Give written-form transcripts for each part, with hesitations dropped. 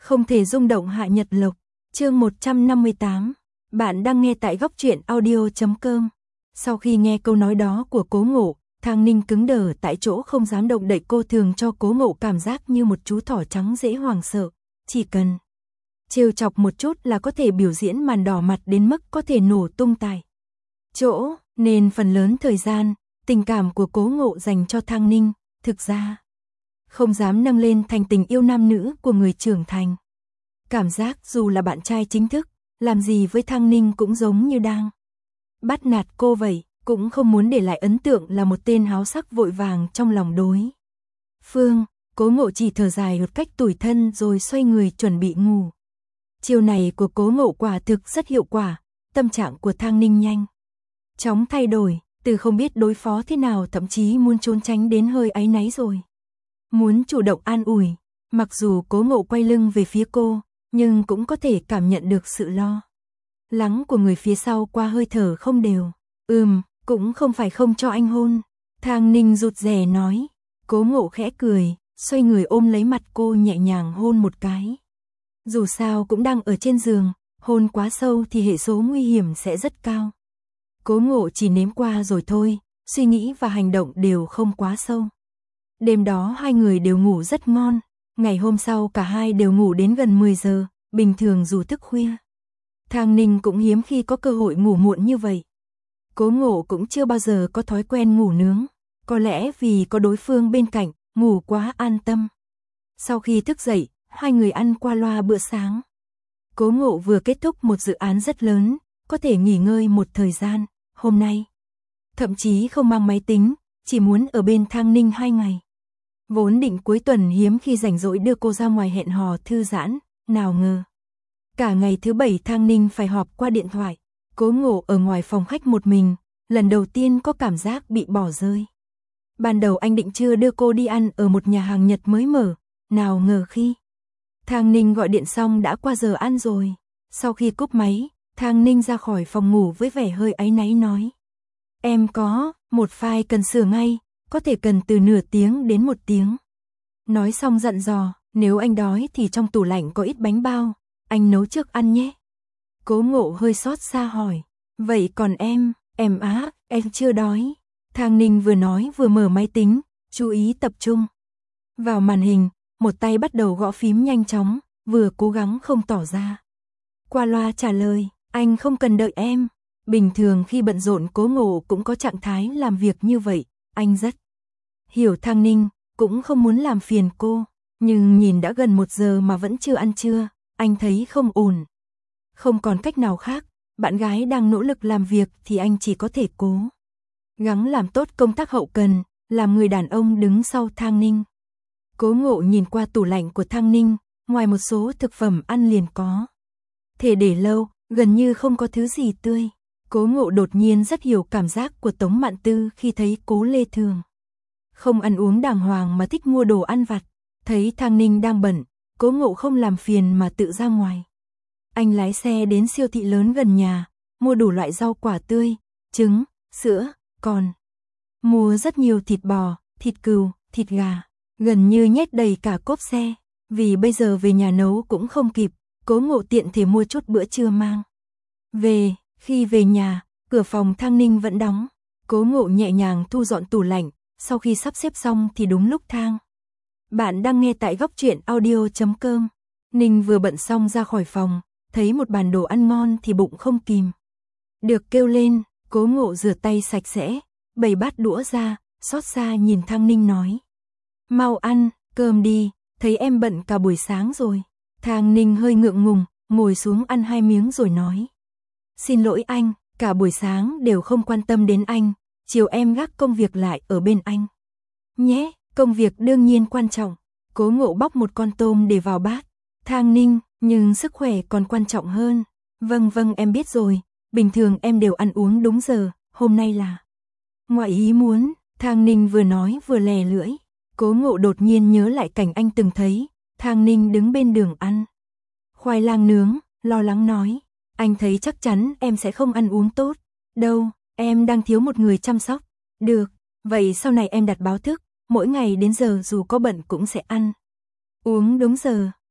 Không thể rung động Hạ Nhật Lộc. Chương 158. Bạn đang nghe tại góc truyện audio.com. Sau khi nghe câu nói đó của Cố Ngộ, Thang Ninh cứng đờ tại chỗ không dám động đậy, cô thường cho Cố Ngộ cảm giác như một chú thỏ trắng dễ hoảng sợ, chỉ cần trêu chọc một chút là có thể biểu diễn màn đỏ mặt đến mức có thể nổ tung tại chỗ, nên phần lớn thời gian, tình cảm của Cố Ngộ dành cho Thang Ninh, thực ra không dám nâng lên thành tình yêu nam nữ của người trưởng thành. Cảm giác dù là bạn trai chính thức, làm gì với Thang Ninh cũng giống như đang bắt nạt cô vậy, cũng không muốn để lại ấn tượng là một tên háo sắc vội vàng trong lòng đối phương. Cố Ngộ chỉ thở dài một cách tủi thân rồi xoay người chuẩn bị ngủ. Chiêu này của Cố Ngộ quả thực rất hiệu quả, tâm trạng của Thang Ninh nhanh chóng thay đổi, từ không biết đối phó thế nào thậm chí muốn trốn tránh đến hơi áy náy rồi muốn chủ động an ủi. Mặc dù Cố Ngộ quay lưng về phía cô, nhưng cũng có thể cảm nhận được sự lo lắng của người phía sau qua hơi thở không đều. Cũng không phải không cho anh hôn, Thang Ninh rụt rè nói. Cố Ngộ khẽ cười, xoay người ôm lấy mặt cô nhẹ nhàng hôn một cái. Dù sao cũng đang ở trên giường, hôn quá sâu thì hệ số nguy hiểm sẽ rất cao. Cố Ngộ chỉ nếm qua rồi thôi, suy nghĩ và hành động đều không quá sâu. Đêm đó hai người đều ngủ rất ngon, ngày hôm sau cả hai đều ngủ đến gần 10 giờ, bình thường dù thức khuya. Thang Ninh cũng hiếm khi có cơ hội ngủ muộn như vậy. Cố Ngộ cũng chưa bao giờ có thói quen ngủ nướng, có lẽ vì có đối phương bên cạnh, ngủ quá an tâm. Sau khi thức dậy, hai người ăn qua loa bữa sáng. Cố Ngộ vừa kết thúc một dự án rất lớn, có thể nghỉ ngơi một thời gian, hôm nay thậm chí không mang máy tính, chỉ muốn ở bên Thang Ninh 2 ngày. Vốn định cuối tuần hiếm khi rảnh rỗi đưa cô ra ngoài hẹn hò thư giãn, nào ngờ cả ngày thứ Bảy Thang Ninh phải họp qua điện thoại. Cố Ngộ ở ngoài phòng khách một mình, lần đầu tiên có cảm giác bị bỏ rơi. Ban đầu anh định chưa đưa cô đi ăn ở một nhà hàng Nhật mới mở, nào ngờ khi Thang Ninh gọi điện xong đã qua giờ ăn rồi. Sau khi cúp máy, Thang Ninh ra khỏi phòng ngủ với vẻ hơi áy náy nói: "Em có một file cần sửa ngay, có thể cần từ nửa tiếng đến 1 tiếng." Nói xong dặn dò, nếu anh đói thì trong tủ lạnh có ít bánh bao, anh nấu trước ăn nhé. Cố Ngộ hơi xót xa hỏi: "Vậy còn em em chưa đói." Thang Ninh vừa nói vừa mở máy tính, chú ý tập trung vào màn hình, một tay bắt đầu gõ phím nhanh chóng, vừa cố gắng không tỏ ra qua loa trả lời: "Anh không cần đợi em." Bình thường khi bận rộn Cố Ngộ cũng có trạng thái làm việc như vậy, anh rất hiểu Thang Ninh, cũng không muốn làm phiền cô, nhưng nhìn đã gần 1 giờ mà vẫn chưa ăn trưa, anh thấy không ổn. Không còn cách nào khác, bạn gái đang nỗ lực làm việc thì anh chỉ có thể cố gắng làm tốt công tác hậu cần, làm người đàn ông đứng sau Thang Ninh. Cố Ngộ nhìn qua tủ lạnh của Thang Ninh, ngoài một số thực phẩm ăn liền có thể để lâu, gần như không có thứ gì tươi. Cố Ngộ đột nhiên rất hiểu cảm giác của Tống Mạn Tư khi thấy Cố Lê Thường không ăn uống đàng hoàng mà thích mua đồ ăn vặt. Thấy Thang Ninh đang bận, Cố Ngộ không làm phiền mà tự ra ngoài. Anh lái xe đến siêu thị lớn gần nhà, mua đủ loại rau quả tươi, trứng, sữa, còn mua rất nhiều thịt bò, thịt cừu, thịt gà, gần như nhét đầy cả cốp xe. Vì bây giờ về nhà nấu cũng không kịp, Cố Ngộ tiện thể mua chút bữa trưa mang về. Khi về nhà, cửa phòng Thang Ninh vẫn đóng. Cố Ngộ nhẹ nhàng thu dọn tủ lạnh, sau khi sắp xếp xong thì đúng lúc Bạn đang nghe tại góc truyện audio.com. Ninh vừa bận xong ra khỏi phòng, thấy một bàn đồ ăn ngon thì bụng không kìm được kêu lên. Cố Ngộ rửa tay sạch sẽ, bày bát đũa ra, xót xa nhìn Thang Ninh nói: "Mau ăn cơm đi, thấy em bận cả buổi sáng rồi." Thang Ninh hơi ngượng ngùng, ngồi xuống ăn 2 miếng rồi nói: "Xin lỗi anh, cả buổi sáng đều không quan tâm đến anh, chiều em gác công việc lại ở bên anh nhé." "Công việc đương nhiên quan trọng." Cố Ngộ bóc một con tôm để vào bát. Thang Ninh: "Nhưng sức khỏe còn quan trọng hơn." Vâng em biết rồi, bình thường em đều ăn uống đúng giờ, hôm nay là ngoại ý muốn." Thang Ninh vừa nói vừa lè lưỡi. Cố Ngộ đột nhiên nhớ lại cảnh anh từng thấy Thang Ninh đứng bên đường ăn khoai lang nướng, lo lắng nói: "Anh thấy chắc chắn em sẽ không ăn uống tốt đâu, em đang thiếu một người chăm sóc." "Được, vậy sau này em đặt báo thức, mỗi ngày đến giờ dù có bận cũng sẽ ăn uống đúng giờ."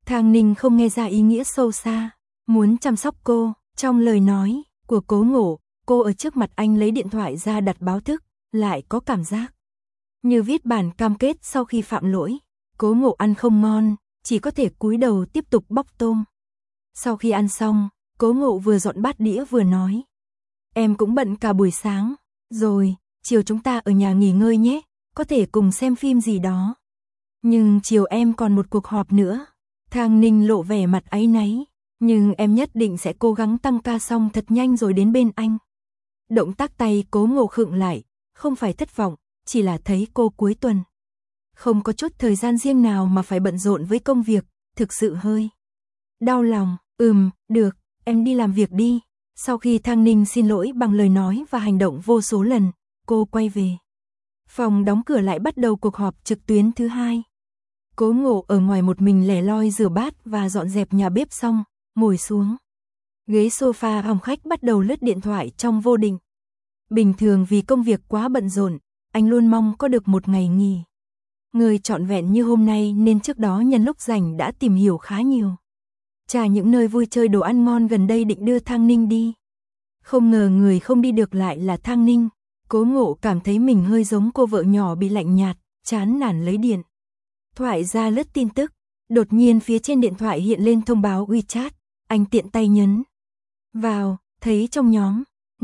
Thang Ninh không nghe ra ý nghĩa sâu xa, muốn chăm sóc cô, trong lời nói của Cố Ngộ, cô ở trước mặt anh lấy điện thoại ra đặt báo thức, lại có cảm giác như viết bản cam kết sau khi phạm lỗi. Cố Ngộ ăn không ngon, chỉ có thể cúi đầu tiếp tục bóc tôm. Sau khi ăn xong, Cố Ngộ vừa dọn bát đĩa vừa nói: "Em cũng bận cả buổi sáng, rồi, chiều chúng ta ở nhà nghỉ ngơi nhé, có thể cùng xem phim gì đó." "Nhưng chiều em còn một cuộc họp nữa." Thang Ninh lộ vẻ mặt áy náy, "Nhưng em nhất định sẽ cố gắng tăng ca xong thật nhanh rồi đến bên anh." Động tác tay Cố Ngộ khựng lại, không phải thất vọng, chỉ là thấy cô cuối tuần không có chút thời gian riêng nào mà phải bận rộn với công việc, thực sự hơi đau lòng. Được, em đi làm việc đi." Sau khi Thang Ninh xin lỗi bằng lời nói và hành động vô số lần, cô quay về phòng đóng cửa lại bắt đầu cuộc họp trực tuyến thứ 2. Cố Ngộ ở ngoài một mình lẻ loi rửa bát và dọn dẹp nhà bếp xong, ngồi xuống ghế sofa phòng khách bắt đầu lướt điện thoại trong vô định. Bình thường vì công việc quá bận rộn, anh luôn mong có được một ngày nghỉ ngơi trọn vẹn như hôm nay, nên trước đó nhân lúc rảnh đã tìm hiểu khá nhiều trà những nơi vui chơi đồ ăn ngon gần đây định đưa Thang Ninh đi. Không ngờ người không đi được lại là Thang Ninh. Cố Ngộ cảm thấy mình hơi giống cô vợ nhỏ bị lạnh nhạt, chán nản lấy điện thoại ra lướt tin tức. Đột nhiên phía trên điện thoại hiện lên thông báo WeChat, anh tiện tay nhấn vào, thấy trong nhóm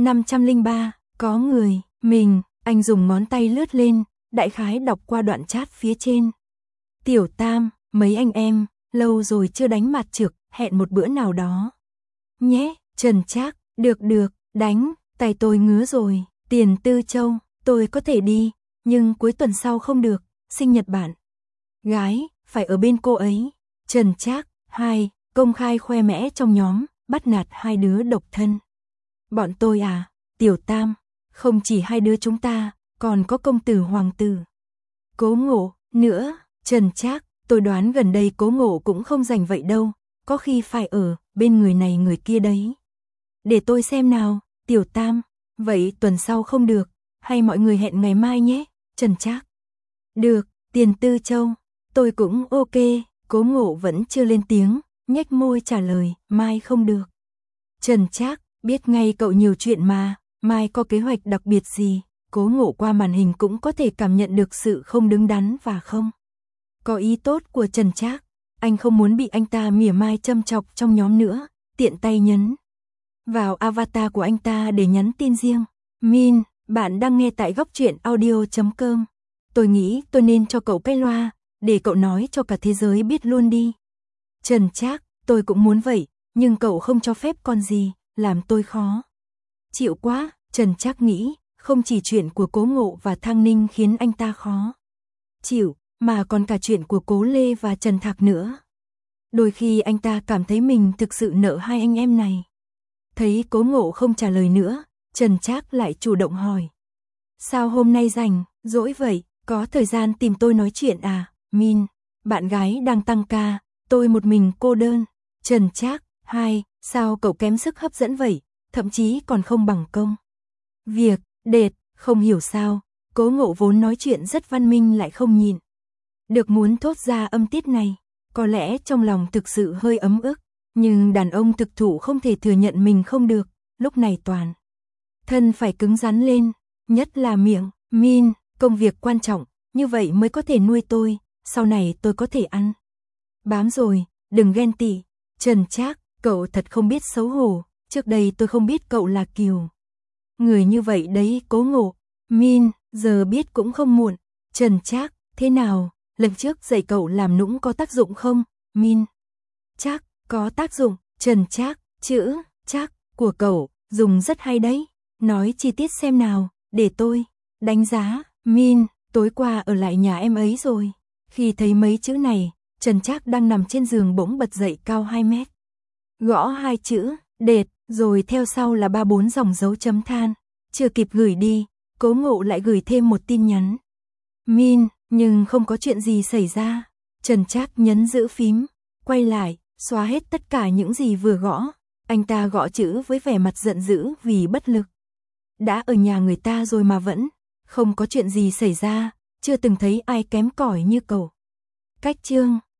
503 có người mình, anh dùng ngón tay lướt lên, đại khái đọc qua đoạn chat phía trên. "Tiểu Tam, mấy anh em, lâu rồi chưa đánh mặt trược, hẹn một bữa nào đó nhé." Trần Trác: Được, đánh, tay tôi ngứa rồi." Tiền Tư Châu: "Tôi có thể đi, nhưng cuối tuần sau không được, sinh nhật bạn gái, phải ở bên cô ấy." Trần Trác: công khai khoe mẽ trong nhóm, bắt nạt hai đứa độc thân. "Bọn tôi à?" Tiểu Tam: "Không chỉ hai đứa chúng ta, còn có công tử hoàng tử." Cố Ngộ: "Nữa." Trần Trác: "Tôi đoán gần đây Cố Ngộ cũng không rảnh vậy đâu, có khi phải ở bên người này người kia đấy." "Để tôi xem nào." Tiểu Tam: "Vậy tuần sau không được, hay mọi người hẹn ngày mai nhé." Trần Trác: "Được." Tiền Tư Châu: "Tôi cũng ok." Cố Ngộ vẫn chưa lên tiếng, nhếch môi trả lời: "Mai không được." Trần Trác: "Biết ngay cậu nhiều chuyện mà, mai có kế hoạch đặc biệt gì?" Cố Ngộ qua màn hình cũng có thể cảm nhận được sự không đứng đắn và không có ý tốt của Trần Trác. Anh không muốn bị anh ta mỉa mai châm chọc trong nhóm nữa, tiện tay nhấn vào avatar của anh ta để nhắn tin riêng. "Min, bạn đang nghe tại góc truyện audio.com. Tôi nghĩ tôi nên cho cậu cái loa, để cậu nói cho cả thế giới biết luôn đi." Trần Trác: "Tôi cũng muốn vậy, nhưng cậu không cho phép con gì, làm tôi khó chịu quá." Trần Trác nghĩ, không chỉ chuyện của Cố Ngộ và Thang Ninh khiến anh ta khó chịu, mà còn cả chuyện của Cố Lê và Trần Thạc nữa. Đôi khi anh ta cảm thấy mình thực sự nợ hai anh em này. Thấy Cố Ngộ không trả lời nữa, Trần Trác lại chủ động hỏi: "Sao hôm nay rảnh, rỗi vậy, có thời gian tìm tôi nói chuyện à?" "Min, bạn gái đang tăng ca, tôi một mình cô đơn." Trần Trác: Sao cậu kém sức hấp dẫn vậy, thậm chí còn không bằng công việc đệt." Không hiểu sao, Cố Ngộ vốn nói chuyện rất văn minh lại không nhịn được muốn thốt ra âm tiết này. Có lẽ trong lòng thực sự hơi ấm ức, nhưng đàn ông thực thụ không thể thừa nhận mình không được, lúc này toàn thân phải cứng rắn lên, nhất là miệng. "Min, công việc quan trọng, như vậy mới có thể nuôi tôi, sau này tôi có thể ăn bám rồi, đừng ghen tị." Trần Trác: "Cậu thật không biết xấu hổ, trước đây tôi không biết cậu là kiểu người như vậy đấy." Cố Ngộ: "Min, giờ biết cũng không muộn." Trần Trác: "Thế nào, lần trước dạy cậu làm nũng có tác dụng không?" Min: "Chắc có tác dụng." Trần Trác: "Chữ chắc của cậu dùng rất hay đấy, nói chi tiết xem nào, để tôi đánh giá." Min: "Tối qua ở lại nhà em ấy rồi." Khi thấy mấy chữ này, Trần Trác đang nằm trên giường bỗng bật dậy cao 2 mét. Gõ hai chữ đệt, rồi theo sau là 3-4 dòng dấu chấm than. Chưa kịp gửi đi, Cố Ngộ lại gửi thêm một tin nhắn: "Min, nhưng không có chuyện gì xảy ra." Trần Trác nhấn giữ phím, quay lại, xóa hết tất cả những gì vừa gõ. Anh ta gõ chữ với vẻ mặt giận dữ vì bất lực. Đã ở nhà người ta rồi mà vẫn không có chuyện gì xảy ra, chưa từng thấy ai kém cỏi như cậu. Cách chương